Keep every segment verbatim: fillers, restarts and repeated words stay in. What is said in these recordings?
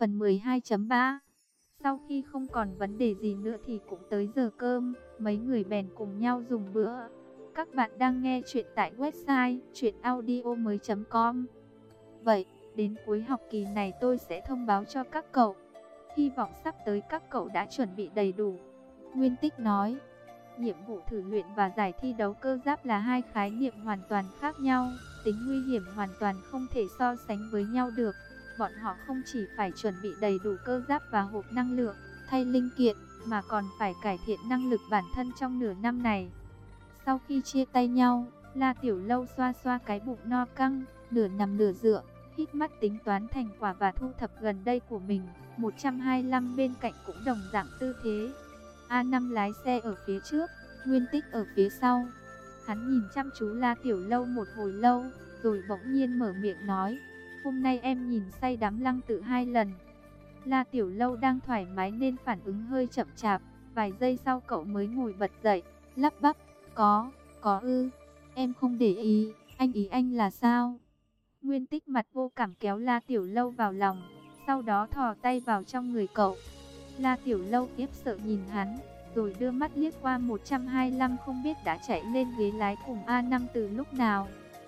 Phần mười hai chấm ba. Sau khi không còn vấn đề gì nữa thì cũng tới giờ cơm, mấy người bèn cùng nhau dùng bữa. Các bạn đang nghe chuyện tại website truyện audio mới chấm com. Vậy, đến cuối học kỳ này tôi sẽ thông báo cho các cậu. Hy vọng sắp tới các cậu đã chuẩn bị đầy đủ. Nguyên Tích nói, nhiệm vụ thử luyện và giải thi đấu cơ giáp là hai khái niệm hoàn toàn khác nhau, tính nguy hiểm hoàn toàn không thể so sánh với nhau được. Bọn họ không chỉ phải chuẩn bị đầy đủ cơ giáp và hộp năng lượng, thay linh kiện, mà còn phải cải thiện năng lực bản thân trong nửa năm này. Sau khi chia tay nhau, La Tiểu Lâu xoa xoa cái bụng no căng, nửa nằm nửa dựa, hít mắt tính toán thành quả và thu thập gần đây của mình. một trăm hai mươi lăm bên cạnh cũng đồng dạng tư thế. A năm lái xe ở phía trước, Nguyên Tích ở phía sau. Hắn nhìn chăm chú La Tiểu Lâu một hồi lâu, rồi bỗng nhiên mở miệng nói, hôm nay em nhìn say đắm Lăng Tự hai lần. La Tiểu Lâu đang thoải mái nên phản ứng hơi chậm chạp, vài giây sau cậu mới ngồi bật dậy, lắp bắp, có, có ư, em không để ý, anh ý anh là sao? Nguyên Tích mặt vô cảm kéo La Tiểu Lâu vào lòng, sau đó thò tay vào trong người cậu. La Tiểu Lâu khiếp sợ nhìn hắn, rồi đưa mắt liếc qua một trăm hai mươi lăm không biết đã chạy lên ghế lái cùng A năm từ lúc nào.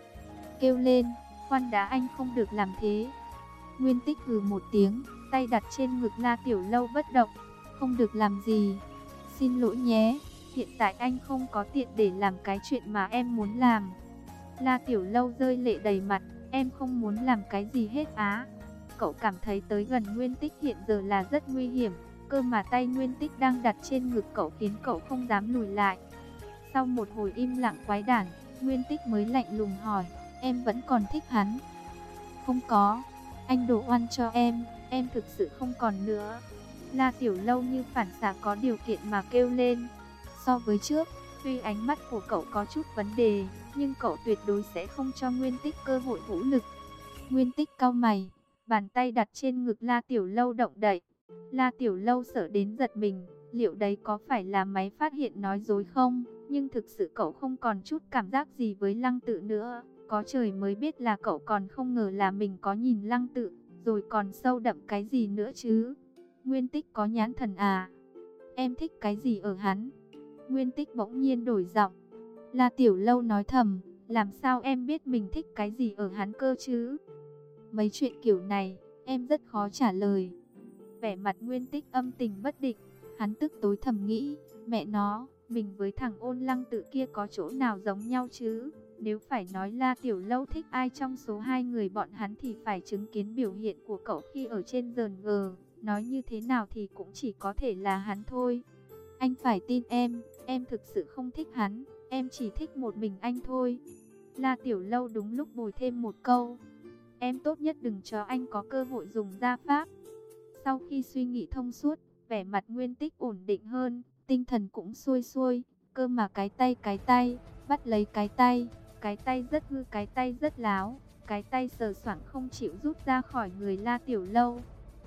Kêu lên, khoan đã, anh không được làm thế. Nguyên Tích hừ một tiếng, tay đặt trên ngực La Tiểu Lâu bất động. Không được làm gì? Xin lỗi nhé, hiện tại anh không có tiền để làm cái chuyện mà em muốn làm. La Tiểu Lâu rơi lệ đầy mặt, em không muốn làm cái gì hết á. Cậu cảm thấy tới gần Nguyên Tích hiện giờ là rất nguy hiểm, cơ mà tay Nguyên Tích đang đặt trên ngực cậu khiến cậu không dám lùi lại. Sau một hồi im lặng quái đản, Nguyên Tích mới lạnh lùng hỏi, em vẫn còn thích hắn? Không có, anh đổ oan cho em, em thực sự không còn nữa. La Tiểu Lâu như phản xạ có điều kiện mà kêu lên. So với trước, tuy ánh mắt của cậu có chút vấn đề, nhưng cậu tuyệt đối sẽ không cho Nguyên Tích cơ hội vũ lực. Nguyên Tích cau mày, bàn tay đặt trên ngực La Tiểu Lâu động đậy. La Tiểu Lâu sợ đến giật mình, liệu đấy có phải là máy phát hiện nói dối không? Nhưng thực sự cậu không còn chút cảm giác gì với Lăng Tự nữa. Có trời mới biết là cậu còn không ngờ là mình có nhìn Lăng Tự, rồi còn sâu đậm cái gì nữa chứ. Nguyên Tích có nhãn thần à? Em thích cái gì ở hắn? Nguyên Tích bỗng nhiên đổi giọng. La Tiểu Lâu nói thầm, làm sao em biết mình thích cái gì ở hắn cơ chứ? Mấy chuyện kiểu này, em rất khó trả lời. Vẻ mặt Nguyên Tích âm tình bất định, hắn tức tối thầm nghĩ, mẹ nó, mình với thằng Ôn Lăng Tự kia có chỗ nào giống nhau chứ? Nếu phải nói La Tiểu Lâu thích ai trong số hai người bọn hắn thì phải chứng kiến biểu hiện của cậu khi ở trên giờn gờ. Nói như thế nào thì cũng chỉ có thể là hắn thôi. Anh phải tin em, em thực sự không thích hắn, em chỉ thích một mình anh thôi. La Tiểu Lâu đúng lúc bồi thêm một câu, em tốt nhất đừng cho anh có cơ hội dùng gia pháp. Sau khi suy nghĩ thông suốt, vẻ mặt Nguyên Tích ổn định hơn, tinh thần cũng xuôi xuôi, cơ mà cái tay cái tay, bắt lấy cái tay, cái tay rất hư, cái tay rất láo, cái tay sờ soạng không chịu rút ra khỏi người La Tiểu Lâu.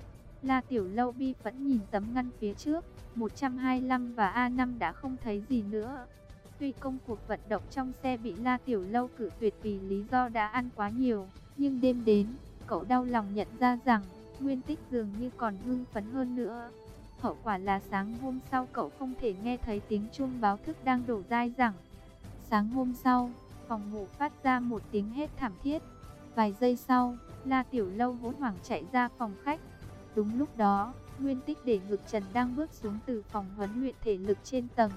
La Tiểu Lâu bi phẫn nhìn tấm ngăn phía trước, một trăm hai mươi lăm và A năm đã không thấy gì nữa. Tuy công cuộc vận động trong xe bị La Tiểu Lâu cự tuyệt vì lý do đã ăn quá nhiều, nhưng đêm đến, cậu đau lòng nhận ra rằng, Nguyên Tích dường như còn hưng phấn hơn nữa. Hậu quả là sáng hôm sau cậu không thể nghe thấy tiếng chuông báo thức đang đổ dai dẳng. Sáng hôm sau, phòng ngủ phát ra một tiếng hét thảm thiết. Vài giây sau, La Tiểu Lâu hốt hoảng chạy ra phòng khách. Đúng lúc đó, Nguyên Tích để ngực trần đang bước xuống từ phòng huấn luyện thể lực trên tầng.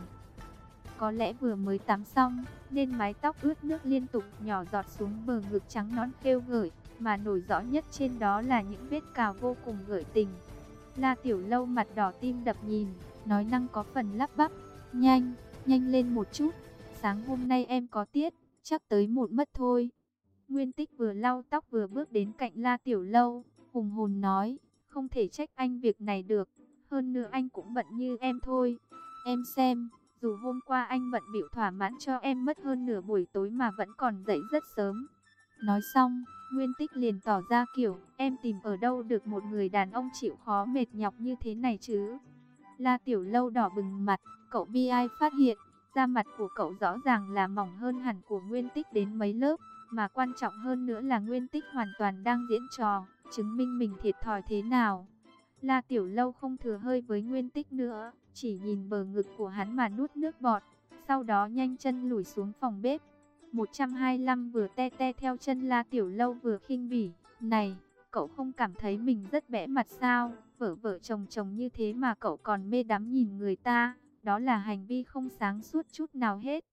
Có lẽ vừa mới tắm xong, nên mái tóc ướt nước liên tục nhỏ giọt xuống bờ ngực trắng nõn khêu gợi, mà nổi rõ nhất trên đó là những vết cào vô cùng gợi tình. La Tiểu Lâu mặt đỏ tim đập nhìn, nói năng có phần lắp bắp, nhanh, nhanh lên một chút, sáng hôm nay em có tiết, chắc tới một mất thôi. Nguyên Tích vừa lau tóc vừa bước đến cạnh La Tiểu Lâu, hùng hồn nói, không thể trách anh việc này được, hơn nữa anh cũng bận như em thôi. Em xem, dù hôm qua anh bận bịu thỏa mãn cho em mất hơn nửa buổi tối mà vẫn còn dậy rất sớm. Nói xong, Nguyên Tích liền tỏ ra kiểu, em tìm ở đâu được một người đàn ông chịu khó mệt nhọc như thế này chứ. La Tiểu Lâu đỏ bừng mặt, cậu bi ai phát hiện, da mặt của cậu rõ ràng là mỏng hơn hẳn của Nguyên Tích đến mấy lớp, mà quan trọng hơn nữa là Nguyên Tích hoàn toàn đang diễn trò, chứng minh mình thiệt thòi thế nào. La Tiểu Lâu không thừa hơi với Nguyên Tích nữa, chỉ nhìn bờ ngực của hắn mà nuốt nước bọt, sau đó nhanh chân lủi xuống phòng bếp. một trăm hai mươi lăm vừa te te theo chân La Tiểu Lâu vừa khinh bỉ, "Này, cậu không cảm thấy mình rất bẽ mặt sao? Vợ vợ chồng chồng như thế mà cậu còn mê đắm nhìn người ta, đó là hành vi không sáng suốt chút nào hết.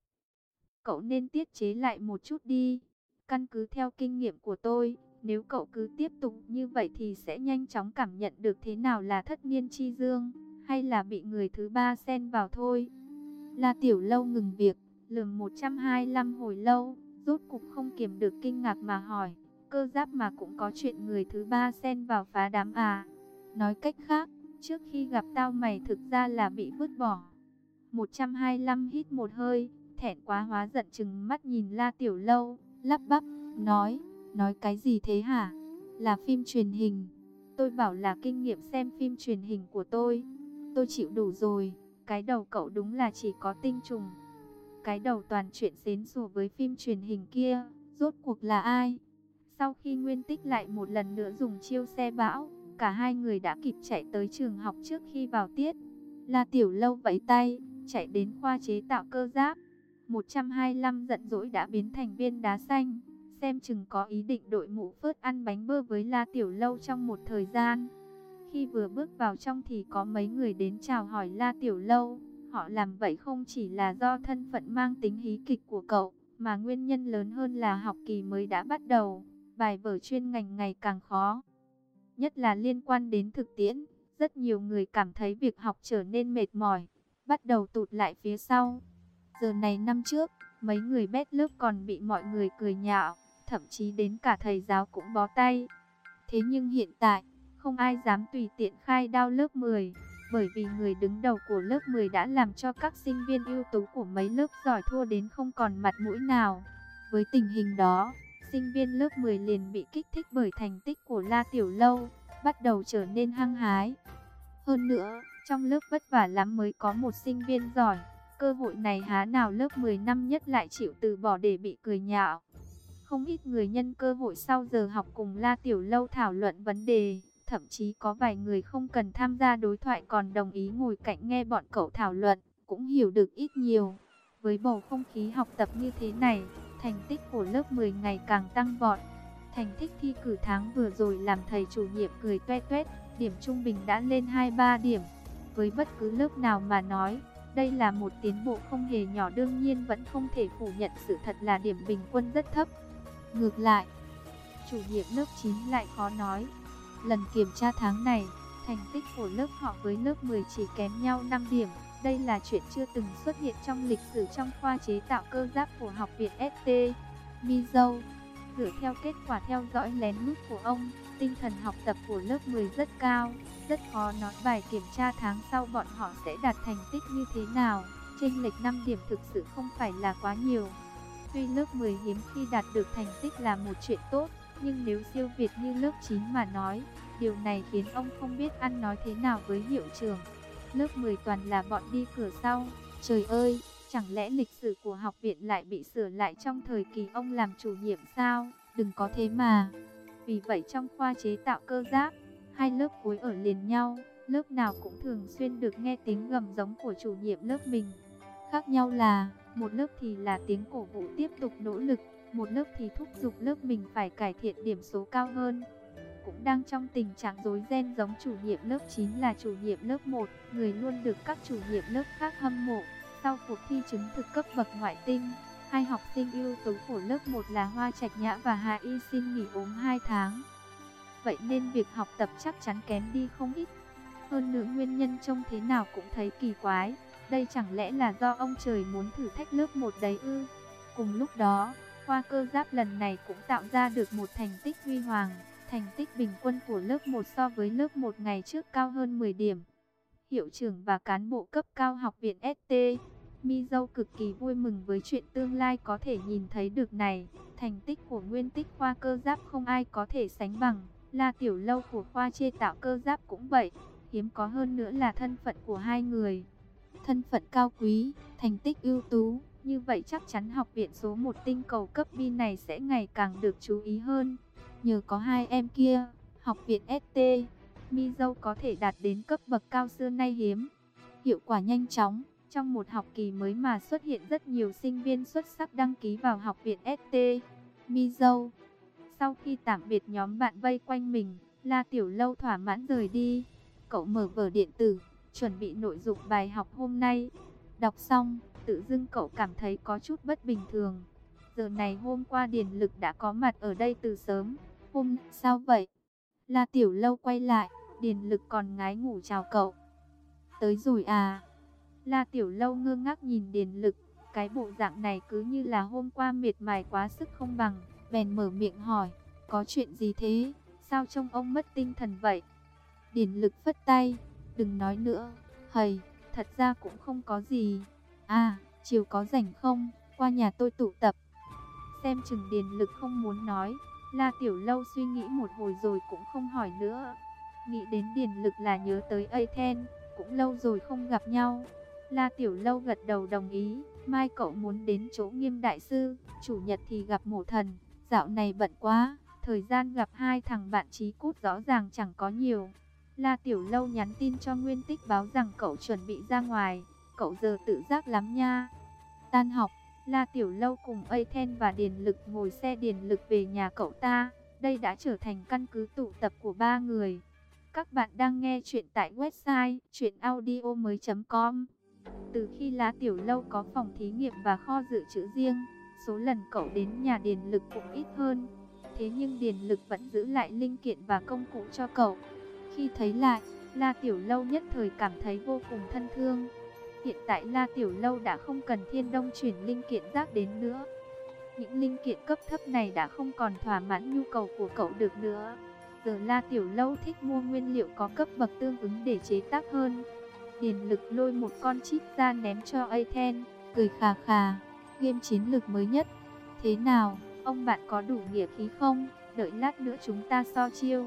Cậu nên tiết chế lại một chút đi. Căn cứ theo kinh nghiệm của tôi, nếu cậu cứ tiếp tục như vậy thì sẽ nhanh chóng cảm nhận được thế nào là thất niên chi dương, hay là bị người thứ ba xen vào thôi." La Tiểu Lâu ngừng việc, lườm một trăm hai mươi lăm hồi lâu, rốt cục không kiềm được kinh ngạc mà hỏi, "Cơ Giáp mà cũng có chuyện người thứ ba xen vào phá đám à? Nói cách khác, trước khi gặp tao mày thực ra là bị vứt bỏ." một trăm hai mươi lăm hít một hơi, thẹn quá hóa giận trừng mắt nhìn La Tiểu Lâu, lắp bắp, nói, "Nói cái gì thế hả? Là phim truyền hình. Tôi bảo là kinh nghiệm xem phim truyền hình của tôi. Tôi chịu đủ rồi, cái đầu cậu đúng là chỉ có tinh trùng. Cái đầu toàn chuyện xến xùa với phim truyền hình kia, rốt cuộc là ai?" Sau khi Nguyên Tích lại một lần nữa dùng chiêu xe bão, cả hai người đã kịp chạy tới trường học trước khi vào tiết. La Tiểu Lâu vẫy tay, chạy đến khoa chế tạo cơ giáp. một trăm hai mươi lăm giận dỗi đã biến thành viên đá xanh, xem chừng có ý định đội mũ phớt ăn bánh bơ với La Tiểu Lâu trong một thời gian. Khi vừa bước vào trong thì có mấy người đến chào hỏi La Tiểu Lâu. Họ làm vậy không chỉ là do thân phận mang tính hí kịch của cậu, mà nguyên nhân lớn hơn là học kỳ mới đã bắt đầu, bài vở chuyên ngành ngày càng khó, nhất là liên quan đến thực tiễn. Rất nhiều người cảm thấy việc học trở nên mệt mỏi, bắt đầu tụt lại phía sau. Giờ này năm trước, mấy người bét lớp còn bị mọi người cười nhạo, thậm chí đến cả thầy giáo cũng bó tay. Thế nhưng hiện tại, không ai dám tùy tiện khai đao lớp mười, bởi vì người đứng đầu của lớp mười đã làm cho các sinh viên ưu tú của mấy lớp giỏi thua đến không còn mặt mũi nào. Với tình hình đó, sinh viên lớp mười liền bị kích thích bởi thành tích của La Tiểu Lâu, bắt đầu trở nên hăng hái. Hơn nữa, trong lớp vất vả lắm mới có một sinh viên giỏi, cơ hội này há nào lớp mười năm nhất lại chịu từ bỏ để bị cười nhạo. Không ít người nhân cơ hội sau giờ học cùng La Tiểu Lâu thảo luận vấn đề, thậm chí có vài người không cần tham gia đối thoại còn đồng ý ngồi cạnh nghe bọn cậu thảo luận, cũng hiểu được ít nhiều. Với bầu không khí học tập như thế này, thành tích của lớp mười ngày càng tăng vọt. Thành tích thi cử tháng vừa rồi làm thầy chủ nhiệm cười toe toét, điểm trung bình đã lên hai ba điểm. Với bất cứ lớp nào mà nói, đây là một tiến bộ không hề nhỏ, đương nhiên vẫn không thể phủ nhận sự thật là điểm bình quân rất thấp. Ngược lại, chủ nhiệm lớp chín lại khó nói. Lần kiểm tra tháng này, thành tích của lớp họ với lớp mười chỉ kém nhau năm điểm. Đây là chuyện chưa từng xuất hiện trong lịch sử trong khoa chế tạo cơ giáp của Học viện ét tê. Mizou, dựa theo kết quả theo dõi lén lút của ông, tinh thần học tập của lớp mười rất cao. Rất khó nói bài kiểm tra tháng sau bọn họ sẽ đạt thành tích như thế nào. Chênh lệch năm điểm thực sự không phải là quá nhiều. Tuy lớp mười hiếm khi đạt được thành tích là một chuyện tốt, nhưng nếu siêu việt như lớp chín mà nói, điều này khiến ông không biết ăn nói thế nào với hiệu trưởng. Lớp mười toàn là bọn đi cửa sau. Trời ơi, chẳng lẽ lịch sử của học viện lại bị sửa lại trong thời kỳ ông làm chủ nhiệm sao? Đừng có thế mà. Vì vậy trong khoa chế tạo cơ giáp, hai lớp cuối ở liền nhau, lớp nào cũng thường xuyên được nghe tiếng gầm giống của chủ nhiệm lớp mình. Khác nhau là, một lớp thì là tiếng cổ vũ tiếp tục nỗ lực, một lớp thì thúc giục lớp mình phải cải thiện điểm số cao hơn. Cũng đang trong tình trạng rối ren giống chủ nhiệm lớp chín là chủ nhiệm lớp một, người luôn được các chủ nhiệm lớp khác hâm mộ. Sau cuộc thi chứng thực cấp bậc ngoại tinh, hai học sinh ưu tú của lớp một là Hoa Trạch Nhã và Hà Y xin nghỉ ốm hai tháng. Vậy nên việc học tập chắc chắn kém đi không ít. Hơn nữa nguyên nhân trông thế nào cũng thấy kỳ quái. Đây chẳng lẽ là do ông trời muốn thử thách lớp một đấy ư? Cùng lúc đó, khoa cơ giáp lần này cũng tạo ra được một thành tích huy hoàng. Thành tích bình quân của lớp một so với lớp một ngày trước cao hơn mười điểm. Hiệu trưởng và cán bộ cấp cao Học viện ét tê, Mizou cực kỳ vui mừng với chuyện tương lai có thể nhìn thấy được này. Thành tích của Nguyên Tích khoa cơ giáp không ai có thể sánh bằng. La Tiểu Lâu của khoa chế tạo cơ giáp cũng vậy. Hiếm có hơn nữa là thân phận của hai người. Thân phận cao quý, thành tích ưu tú, như vậy chắc chắn học viện số một tinh cầu cấp B này sẽ ngày càng được chú ý hơn. Nhờ có hai em kia, Học viện ét tê, Mi dâu có thể đạt đến cấp bậc cao xưa nay hiếm. Hiệu quả nhanh chóng, trong một học kỳ mới mà xuất hiện rất nhiều sinh viên xuất sắc đăng ký vào học viện ét tê. Mi dâu. Sau khi tạm biệt nhóm bạn vây quanh mình, La Tiểu Lâu thỏa mãn rời đi. Cậu mở vở điện tử, chuẩn bị nội dung bài học hôm nay. Đọc xong, tự dưng cậu cảm thấy có chút bất bình thường. Giờ này hôm qua Điền Lực đã có mặt ở đây từ sớm. Hôm sao vậy? La Tiểu Lâu quay lại, Điền Lực còn ngái ngủ chào cậu. Tới rồi à? La Tiểu Lâu ngơ ngác nhìn Điền Lực, cái bộ dạng này cứ như là hôm qua mệt mỏi quá sức không bằng, bèn mở miệng hỏi, có chuyện gì thế? Sao trông ông mất tinh thần vậy? Điền Lực phất tay, đừng nói nữa, hầy, thật ra cũng không có gì. À, chiều có rảnh không? Qua nhà tôi tụ tập. Xem chừng Điền Lực không muốn nói, La Tiểu Lâu suy nghĩ một hồi rồi cũng không hỏi nữa. Nghĩ đến Điền Lực là nhớ tới Athen, cũng lâu rồi không gặp nhau. La Tiểu Lâu gật đầu đồng ý, mai cậu muốn đến chỗ Nghiêm đại sư, chủ nhật thì gặp Mộ Thần, dạo này bận quá, thời gian gặp hai thằng bạn chí cút rõ ràng chẳng có nhiều. La Tiểu Lâu nhắn tin cho Nguyên Tích báo rằng cậu chuẩn bị ra ngoài, cậu giờ tự giác lắm nha. Tan học, La Tiểu Lâu cùng Athen và Điền Lực ngồi xe Điền Lực về nhà cậu ta, đây đã trở thành căn cứ tụ tập của ba người. Các bạn đang nghe chuyện tại website truyện audio mới chấm com. Từ khi La Tiểu Lâu có phòng thí nghiệm và kho dự trữ riêng, số lần cậu đến nhà Điền Lực cũng ít hơn. Thế nhưng Điền Lực vẫn giữ lại linh kiện và công cụ cho cậu. Khi thấy lại, La Tiểu Lâu nhất thời cảm thấy vô cùng thân thương. Hiện tại La Tiểu Lâu đã không cần Thiên Đông chuyển linh kiện rác đến nữa. Những linh kiện cấp thấp này đã không còn thỏa mãn nhu cầu của cậu được nữa. Giờ La Tiểu Lâu thích mua nguyên liệu có cấp bậc tương ứng để chế tác hơn. Điền Lực lôi một con chip ra ném cho Athen, cười khà khà, game chiến lược mới nhất. Thế nào, ông bạn có đủ nghĩa khí không? Đợi lát nữa chúng ta so chiêu.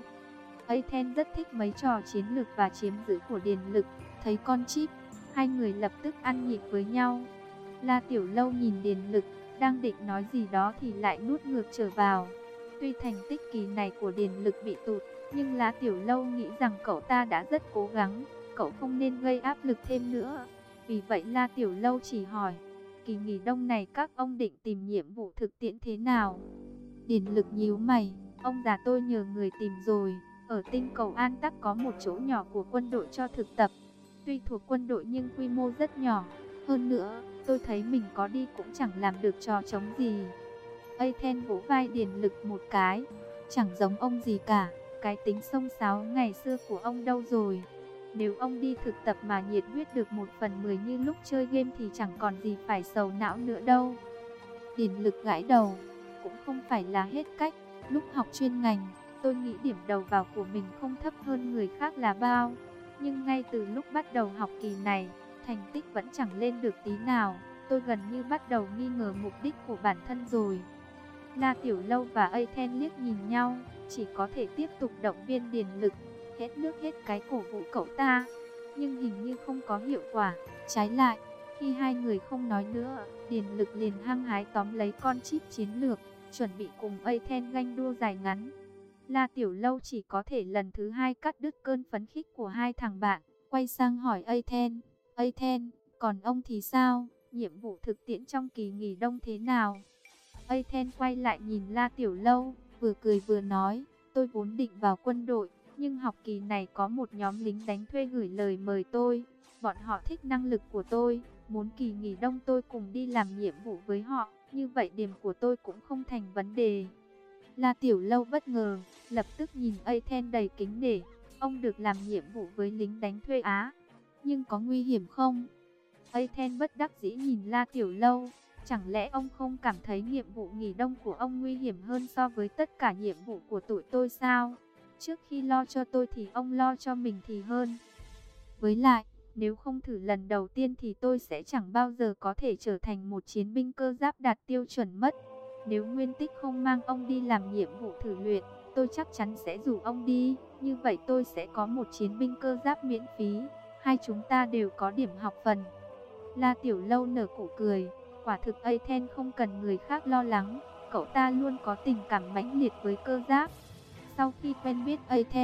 Athen rất thích mấy trò chiến lược và chiếm giữ của Điền Lực, thấy con chip, hai người lập tức ăn nhịp với nhau. La Tiểu Lâu nhìn Điền Lực, đang định nói gì đó thì lại nuốt ngược trở vào. Tuy thành tích kỳ này của Điền Lực bị tụt, nhưng La Tiểu Lâu nghĩ rằng cậu ta đã rất cố gắng, cậu không nên gây áp lực thêm nữa. Vì vậy La Tiểu Lâu chỉ hỏi, kỳ nghỉ đông này các ông định tìm nhiệm vụ thực tiễn thế nào? Điền Lực nhíu mày, ông già tôi nhờ người tìm rồi, ở tinh cầu An Tắc có một chỗ nhỏ của quân đội cho thực tập. Tuy thuộc quân đội nhưng quy mô rất nhỏ, hơn nữa, tôi thấy mình có đi cũng chẳng làm được trò trống gì. Athen vỗ vai Điền Lực một cái, chẳng giống ông gì cả, cái tính xông xáo ngày xưa của ông đâu rồi. Nếu ông đi thực tập mà nhiệt huyết được một phần mười như lúc chơi game thì chẳng còn gì phải sầu não nữa đâu. Điền Lực gãi đầu, cũng không phải là hết cách, lúc học chuyên ngành, tôi nghĩ điểm đầu vào của mình không thấp hơn người khác là bao. Nhưng ngay từ lúc bắt đầu học kỳ này, thành tích vẫn chẳng lên được tí nào, tôi gần như bắt đầu nghi ngờ mục đích của bản thân rồi. La Tiểu Lâu và Athen liếc nhìn nhau, chỉ có thể tiếp tục động viên Điền Lực, hết nước hết cái cổ vũ cậu ta. Nhưng hình như không có hiệu quả, trái lại, khi hai người không nói nữa, Điền Lực liền hăng hái tóm lấy con chip chiến lược, chuẩn bị cùng Athen ganh đua dài ngắn. La Tiểu Lâu chỉ có thể lần thứ hai cắt đứt cơn phấn khích của hai thằng bạn, quay sang hỏi Athen, Athen, còn ông thì sao, nhiệm vụ thực tiễn trong kỳ nghỉ đông thế nào? Athen quay lại nhìn La Tiểu Lâu, vừa cười vừa nói, tôi vốn định vào quân đội, nhưng học kỳ này có một nhóm lính đánh thuê gửi lời mời tôi, bọn họ thích năng lực của tôi, muốn kỳ nghỉ đông tôi cùng đi làm nhiệm vụ với họ, như vậy điểm của tôi cũng không thành vấn đề. La Tiểu Lâu bất ngờ, lập tức nhìn Athen đầy kính nể, ông được làm nhiệm vụ với lính đánh thuê Á, nhưng có nguy hiểm không? Athen bất đắc dĩ nhìn La Tiểu Lâu, chẳng lẽ ông không cảm thấy nhiệm vụ nghỉ đông của ông nguy hiểm hơn so với tất cả nhiệm vụ của tụi tôi sao? Trước khi lo cho tôi thì ông lo cho mình thì hơn. Với lại, nếu không thử lần đầu tiên thì tôi sẽ chẳng bao giờ có thể trở thành một chiến binh cơ giáp đạt tiêu chuẩn mất. Nếu Nguyên Tích không mang ông đi làm nhiệm vụ thử luyện, tôi chắc chắn sẽ rủ ông đi. Như vậy tôi sẽ có một chiến binh cơ giáp miễn phí. Hai chúng ta đều có điểm học phần. La Tiểu Lâu nở nụ cười. Quả thực Athen không cần người khác lo lắng. Cậu ta luôn có tình cảm mãnh liệt với cơ giáp. Sau khi quen biết Athen,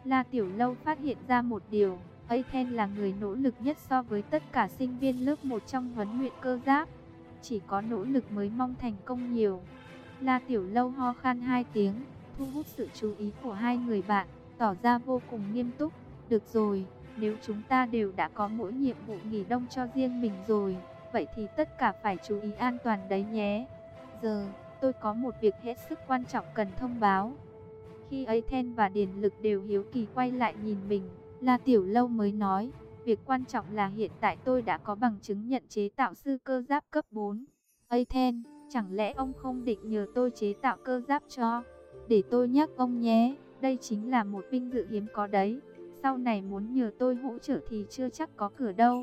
La Tiểu Lâu phát hiện ra một điều, Aten là người nỗ lực nhất so với tất cả sinh viên lớp một trong huấn luyện cơ giáp. Chỉ có nỗ lực mới mong thành công nhiều. La Tiểu Lâu ho khan hai tiếng, thu hút sự chú ý của hai người bạn, tỏ ra vô cùng nghiêm túc. Được rồi, nếu chúng ta đều đã có mỗi nhiệm vụ nghỉ đông cho riêng mình rồi, vậy thì tất cả phải chú ý an toàn đấy nhé. Giờ, tôi có một việc hết sức quan trọng cần thông báo. Khi Aten và Điền Lực đều hiếu kỳ quay lại nhìn mình, La Tiểu Lâu mới nói, việc quan trọng là hiện tại tôi đã có bằng chứng nhận chế tạo sư cơ giáp cấp bốn. Aten, chẳng lẽ ông không định nhờ tôi chế tạo cơ giáp cho? Để tôi nhắc ông nhé, đây chính là một vinh dự hiếm có đấy. Sau này muốn nhờ tôi hỗ trợ thì chưa chắc có cửa đâu.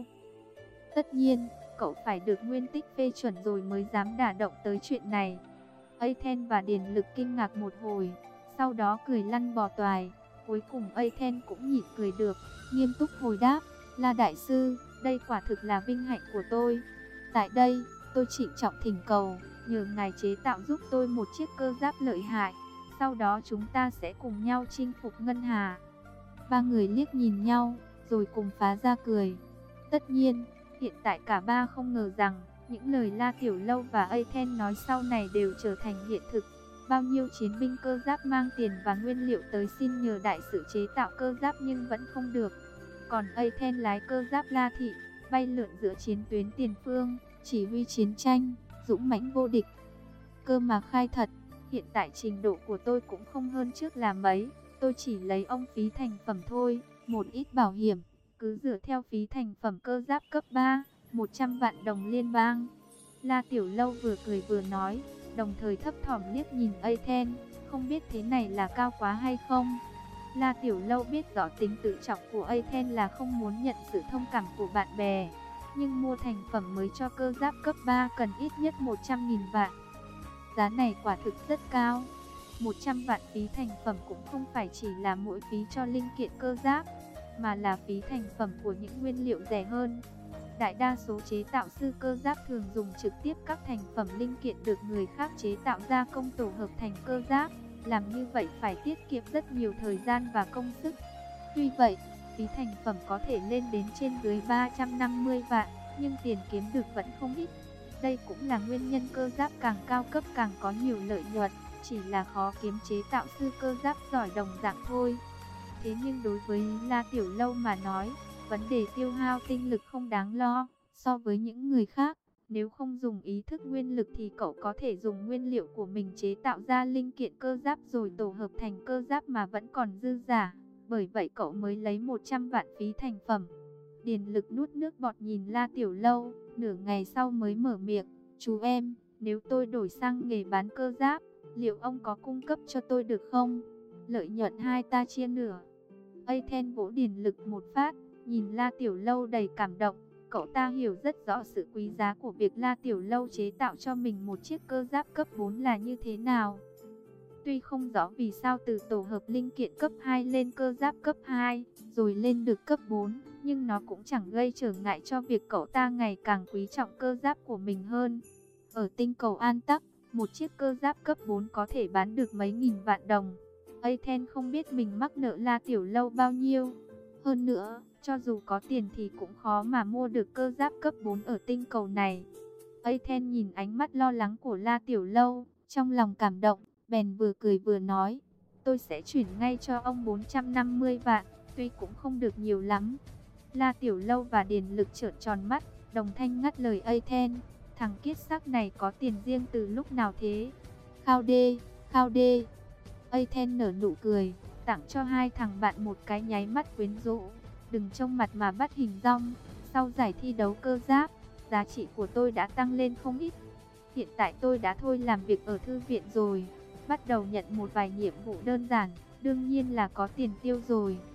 Tất nhiên, cậu phải được Nguyên Tích phê chuẩn rồi mới dám đả động tới chuyện này. Aten và Điền Lực kinh ngạc một hồi, sau đó cười lăn bò toài. Cuối cùng Aten cũng nhịn cười được, nghiêm túc hồi đáp, La Đại Sư, đây quả thực là vinh hạnh của tôi. Tại đây, tôi trịnh trọng thỉnh cầu, nhờ ngài chế tạo giúp tôi một chiếc cơ giáp lợi hại. Sau đó chúng ta sẽ cùng nhau chinh phục Ngân Hà. Ba người liếc nhìn nhau, rồi cùng phá ra cười. Tất nhiên, hiện tại cả ba không ngờ rằng, những lời La Tiểu Lâu và Aten nói sau này đều trở thành hiện thực. Bao nhiêu chiến binh cơ giáp mang tiền và nguyên liệu tới xin nhờ đại sự chế tạo cơ giáp nhưng vẫn không được. Còn Aten lái cơ giáp La Thị, bay lượn giữa chiến tuyến tiền phương, chỉ huy chiến tranh, dũng mãnh vô địch. Cơ mà khai thật, hiện tại trình độ của tôi cũng không hơn trước là mấy. Tôi chỉ lấy ông phí thành phẩm thôi, một ít bảo hiểm, cứ dựa theo phí thành phẩm cơ giáp cấp ba, một trăm vạn đồng liên bang. La Tiểu Lâu vừa cười vừa nói, đồng thời thấp thỏm liếc nhìn Aten, không biết thế này là cao quá hay không. La Tiểu Lâu biết rõ tính tự trọng của Aten là không muốn nhận sự thông cảm của bạn bè, nhưng mua thành phẩm mới cho cơ giáp cấp ba cần ít nhất một trăm nghìn vạn. Giá này quả thực rất cao. một trăm vạn phí thành phẩm cũng không phải chỉ là mỗi phí cho linh kiện cơ giáp, mà là phí thành phẩm của những nguyên liệu rẻ hơn. Đại đa số chế tạo sư cơ giáp thường dùng trực tiếp các thành phẩm linh kiện được người khác chế tạo gia công tổ hợp thành cơ giáp. Làm như vậy phải tiết kiệm rất nhiều thời gian và công sức. Tuy vậy, phí thành phẩm có thể lên đến trên dưới ba trăm năm mươi vạn, nhưng tiền kiếm được vẫn không ít. Đây cũng là nguyên nhân cơ giáp càng cao cấp càng có nhiều lợi nhuận, chỉ là khó kiếm chế tạo sư cơ giáp giỏi đồng dạng thôi. Thế nhưng đối với La Tiểu Lâu mà nói, vấn đề tiêu hao tinh lực không đáng lo. So với những người khác, nếu không dùng ý thức nguyên lực thì cậu có thể dùng nguyên liệu của mình chế tạo ra linh kiện cơ giáp rồi tổ hợp thành cơ giáp mà vẫn còn dư giả. Bởi vậy cậu mới lấy một trăm vạn phí thành phẩm. Điền Lực nuốt nước bọt nhìn La Tiểu Lâu, nửa ngày sau mới mở miệng, chú em, nếu tôi đổi sang nghề bán cơ giáp, liệu ông có cung cấp cho tôi được không? Lợi nhuận hai ta chia nửa. Aten vỗ Điền Lực một phát, nhìn La Tiểu Lâu đầy cảm động. Cậu ta hiểu rất rõ sự quý giá của việc La Tiểu Lâu chế tạo cho mình một chiếc cơ giáp cấp bốn là như thế nào. Tuy không rõ vì sao từ tổ hợp linh kiện cấp hai lên cơ giáp cấp hai, rồi lên được cấp bốn, nhưng nó cũng chẳng gây trở ngại cho việc cậu ta ngày càng quý trọng cơ giáp của mình hơn. Ở tinh cầu An Tắc, một chiếc cơ giáp cấp bốn có thể bán được mấy nghìn vạn đồng. Aten không biết mình mắc nợ La Tiểu Lâu bao nhiêu. Hơn nữa, cho dù có tiền thì cũng khó mà mua được cơ giáp cấp bốn ở tinh cầu này. Aten nhìn ánh mắt lo lắng của La Tiểu Lâu, trong lòng cảm động, bèn vừa cười vừa nói, tôi sẽ chuyển ngay cho ông bốn trăm năm mươi vạn, tuy cũng không được nhiều lắm. La Tiểu Lâu và Điền Lực trợn tròn mắt, đồng thanh ngắt lời Aten, thằng kiết sắc này có tiền riêng từ lúc nào thế? Khao đê, khao đê. Aten nở nụ cười, tặng cho hai thằng bạn một cái nháy mắt quyến rũ. Đừng trông mặt mà bắt hình dong. Sau giải thi đấu cơ giáp, giá trị của tôi đã tăng lên không ít. Hiện tại tôi đã thôi làm việc ở thư viện rồi, bắt đầu nhận một vài nhiệm vụ đơn giản, đương nhiên là có tiền tiêu rồi.